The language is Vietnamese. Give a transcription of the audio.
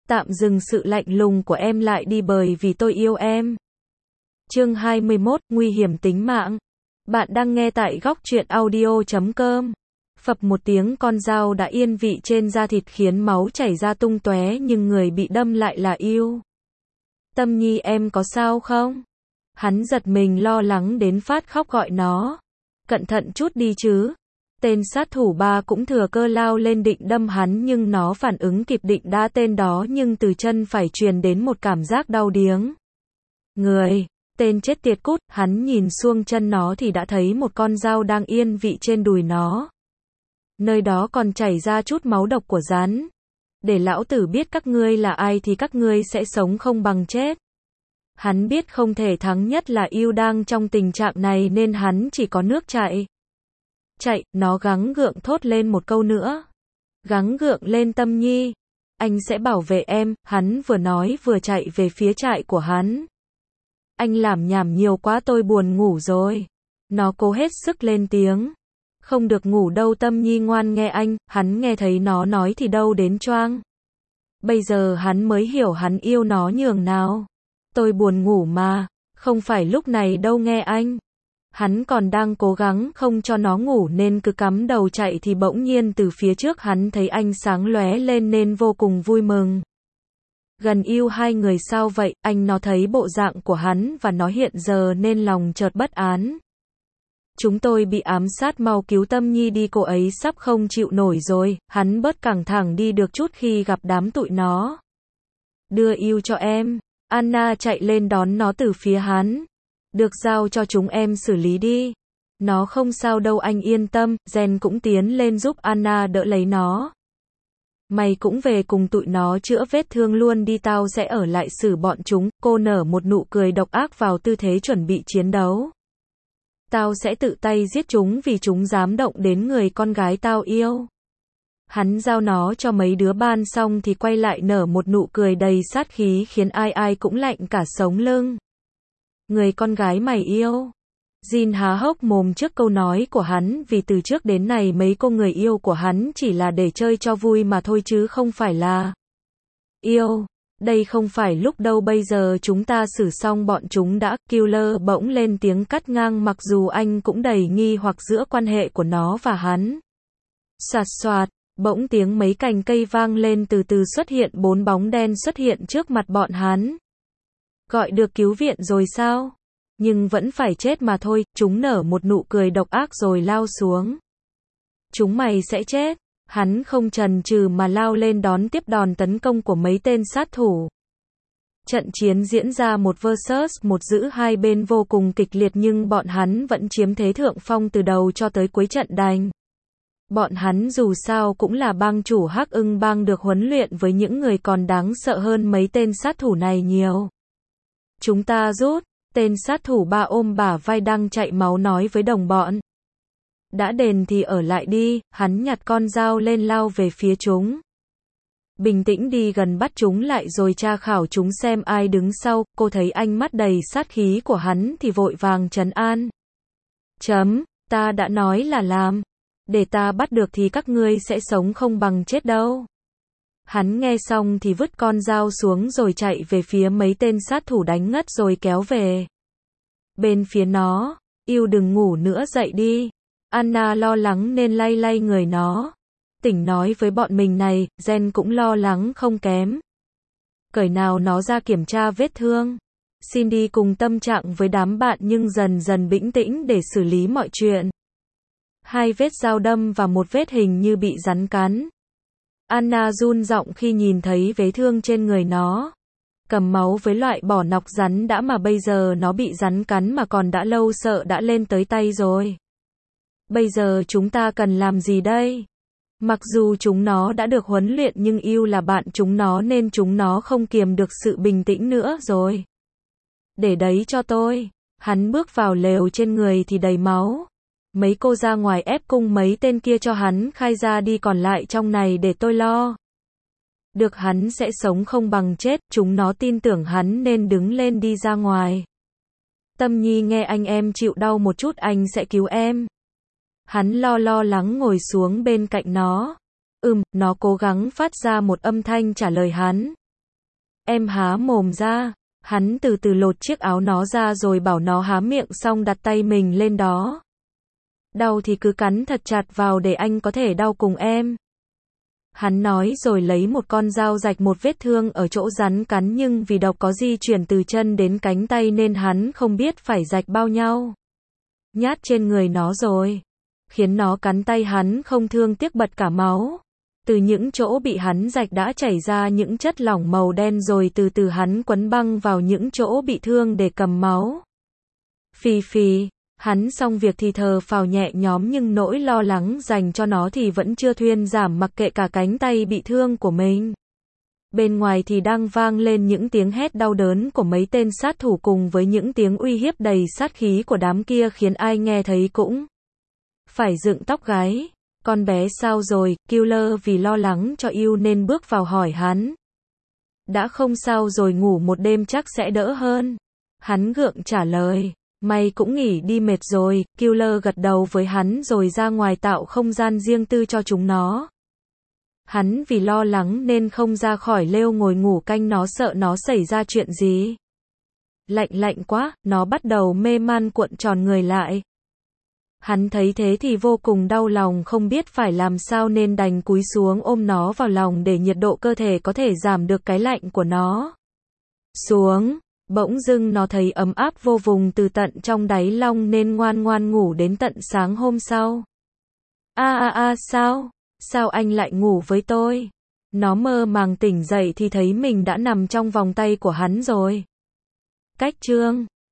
Tạm dừng sự lạnh lùng của em lại đi bởi vì tôi yêu em. Chương 21, nguy hiểm tính mạng. Bạn đang nghe tại góc truyện audio.com. Phập một tiếng, con dao đã yên vị trên da thịt khiến máu chảy ra tung tóe, nhưng người bị đâm lại là Yêu. Tâm Nhi, em có sao không? Hắn giật mình lo lắng đến phát khóc gọi nó. Cẩn thận chút đi chứ. Tên sát thủ ba cũng thừa cơ lao lên định đâm hắn, nhưng nó phản ứng kịp định đá tên đó, nhưng từ chân phải truyền đến một cảm giác đau điếng. Người, tên chết tiệt cút, hắn nhìn xuông chân nó thì đã thấy một con dao đang yên vị trên đùi nó. Nơi đó còn chảy ra chút máu độc của rắn. Để lão tử biết các ngươi là ai thì các ngươi sẽ sống không bằng chết. Hắn biết không thể thắng, nhất là Yêu đang trong tình trạng này nên hắn chỉ có nước chạy. Chạy, nó gắng gượng thốt lên một câu nữa. Gắng gượng lên Tâm Nhi. Anh sẽ bảo vệ em, hắn vừa nói vừa chạy về phía trại của hắn. Anh làm nhảm nhiều quá, tôi buồn ngủ rồi. Nó cố hết sức lên tiếng. Không được ngủ đâu Tâm Nhi, ngoan nghe anh. Hắn nghe thấy nó nói thì đâu đến choang. Bây giờ hắn mới hiểu hắn yêu nó nhường nào. Tôi buồn ngủ mà, không phải lúc này đâu nghe anh. Hắn còn đang cố gắng không cho nó ngủ nên cứ cắm đầu chạy thì bỗng nhiên từ phía trước hắn thấy ánh sáng lóe lên nên vô cùng vui mừng. Gần Yêu, hai người sao vậy? Anh nó thấy bộ dạng của hắn và nó hiện giờ nên lòng chợt bất an. Chúng tôi bị ám sát, mau cứu Tâm Nhi đi, cô ấy sắp không chịu nổi rồi. Hắn bớt căng thẳng đi được chút khi gặp đám tụi nó. Đưa Yêu cho em. Anna chạy lên đón nó từ phía hắn. Được, giao cho chúng em xử lý đi. Nó không sao đâu anh yên tâm. Jen cũng tiến lên giúp Anna đỡ lấy nó. Mày cũng về cùng tụi nó chữa vết thương luôn đi, tao sẽ ở lại xử bọn chúng. Cô nở một nụ cười độc ác vào tư thế chuẩn bị chiến đấu. Tao sẽ tự tay giết chúng vì chúng dám động đến người con gái tao yêu. Hắn giao nó cho mấy đứa ban xong thì quay lại nở một nụ cười đầy sát khí khiến ai ai cũng lạnh cả sống lưng. Người con gái mày yêu. Jin há hốc mồm trước câu nói của hắn, vì từ trước đến nay mấy cô người yêu của hắn chỉ là để chơi cho vui mà thôi chứ không phải là yêu. Đây không phải lúc đâu, bây giờ chúng ta xử xong bọn chúng đã. Killer bỗng lên tiếng cắt ngang, mặc dù anh cũng đầy nghi hoặc giữa quan hệ của nó và hắn. Soạt soạt, bỗng tiếng mấy cành cây vang lên, từ từ xuất hiện 4 bóng đen xuất hiện trước mặt bọn hắn. Gọi được cứu viện rồi sao? Nhưng vẫn phải chết mà thôi. Chúng nở một nụ cười độc ác rồi lao xuống. Chúng mày sẽ chết. Hắn không chần chừ mà lao lên đón tiếp đòn tấn công của mấy tên sát thủ. Trận chiến diễn ra một versus một, giữa hai bên vô cùng kịch liệt, nhưng bọn hắn vẫn chiếm thế thượng phong từ đầu cho tới cuối trận đánh. Bọn hắn dù sao cũng là bang chủ Hắc Ưng bang, được huấn luyện với những người còn đáng sợ hơn mấy tên sát thủ này nhiều. Chúng ta rút. Tên sát thủ ba ôm bả vai đang chạy máu nói với đồng bọn. Đã đền thì ở lại đi. Hắn nhặt con dao lên lao về phía chúng. Bình tĩnh đi gần, bắt chúng lại rồi tra khảo chúng xem ai đứng sau. Cô thấy ánh mắt đầy sát khí của hắn thì vội vàng trấn an. Ta đã nói là làm. Để ta bắt được thì các ngươi sẽ sống không bằng chết đâu. Hắn nghe xong thì vứt con dao xuống rồi chạy về phía mấy tên sát thủ đánh ngất rồi kéo về. Bên phía nó, Yêu đừng ngủ nữa, dậy đi. Anna lo lắng nên lay lay người nó. Tỉnh nói với bọn mình này. Jen cũng lo lắng không kém. Cởi nào nó ra kiểm tra vết thương. Cindy cùng tâm trạng với đám bạn nhưng dần dần bình tĩnh để xử lý mọi chuyện. 2 vết dao đâm và 1 vết hình như bị rắn cắn. Anna run giọng khi nhìn thấy vết thương trên người nó. Cầm máu với loại bỏ nọc rắn đã mà bây giờ nó bị rắn cắn mà còn đã lâu, sợ đã lên tới tay rồi. Bây giờ chúng ta cần làm gì đây? Mặc dù chúng nó đã được huấn luyện nhưng Yêu là bạn chúng nó nên chúng nó không kiềm được sự bình tĩnh nữa rồi. Để đấy cho tôi. Hắn bước vào lều, trên người thì đầy máu. Mấy cô ra ngoài ép cung mấy tên kia cho hắn khai ra đi, còn lại trong này để tôi lo. Được, hắn sẽ sống không bằng chết. Chúng nó tin tưởng hắn nên đứng lên đi ra ngoài. Tâm Nhi nghe anh, em chịu đau một chút anh sẽ cứu em. Hắn lo lắng ngồi xuống bên cạnh nó. Nó cố gắng phát ra một âm thanh trả lời hắn. Em há mồm ra. Hắn từ từ lột chiếc áo nó ra rồi bảo nó há miệng xong đặt tay mình lên đó. Đau thì cứ cắn thật chặt vào để anh có thể đau cùng em. Hắn nói rồi lấy một con dao rạch một vết thương ở chỗ rắn cắn, nhưng vì độc có di chuyển từ chân đến cánh tay nên hắn không biết phải rạch bao nhau nhát trên người nó rồi. Khiến nó cắn tay hắn không thương tiếc bật cả máu. Từ những chỗ bị hắn rạch đã chảy ra những chất lỏng màu đen rồi từ từ hắn quấn băng vào những chỗ bị thương để cầm máu. Phì phì, hắn xong việc thì thở phào nhẹ nhõm, nhưng nỗi lo lắng dành cho nó thì vẫn chưa thuyên giảm, mặc kệ cả cánh tay bị thương của mình. Bên ngoài thì đang vang lên những tiếng hét đau đớn của mấy tên sát thủ cùng với những tiếng uy hiếp đầy sát khí của đám kia khiến ai nghe thấy cũng phải dựng tóc gáy. Con bé sao rồi? Killer vì lo lắng cho yêu nên bước vào hỏi hắn. Đã không sao rồi, ngủ một đêm chắc sẽ đỡ hơn. Hắn gượng trả lời. Mày cũng nghỉ đi, mệt rồi. Killer gật đầu với hắn rồi ra ngoài tạo không gian riêng tư cho chúng nó. Hắn vì lo lắng nên không ra khỏi lều ngồi ngủ canh nó, sợ nó xảy ra chuyện gì. Lạnh quá, nó bắt đầu mê man cuộn tròn người lại. Hắn thấy thế thì vô cùng đau lòng, không biết phải làm sao nên đành cúi xuống ôm nó vào lòng để nhiệt độ cơ thể có thể giảm được cái lạnh của nó xuống. Bỗng dưng nó thấy ấm áp vô vùng từ tận trong đáy lòng nên ngoan ngoan ngủ đến tận sáng hôm sau. Sao? Sao anh lại ngủ với tôi? Nó mơ màng tỉnh dậy thì thấy mình đã nằm trong vòng tay của hắn rồi. Cách chương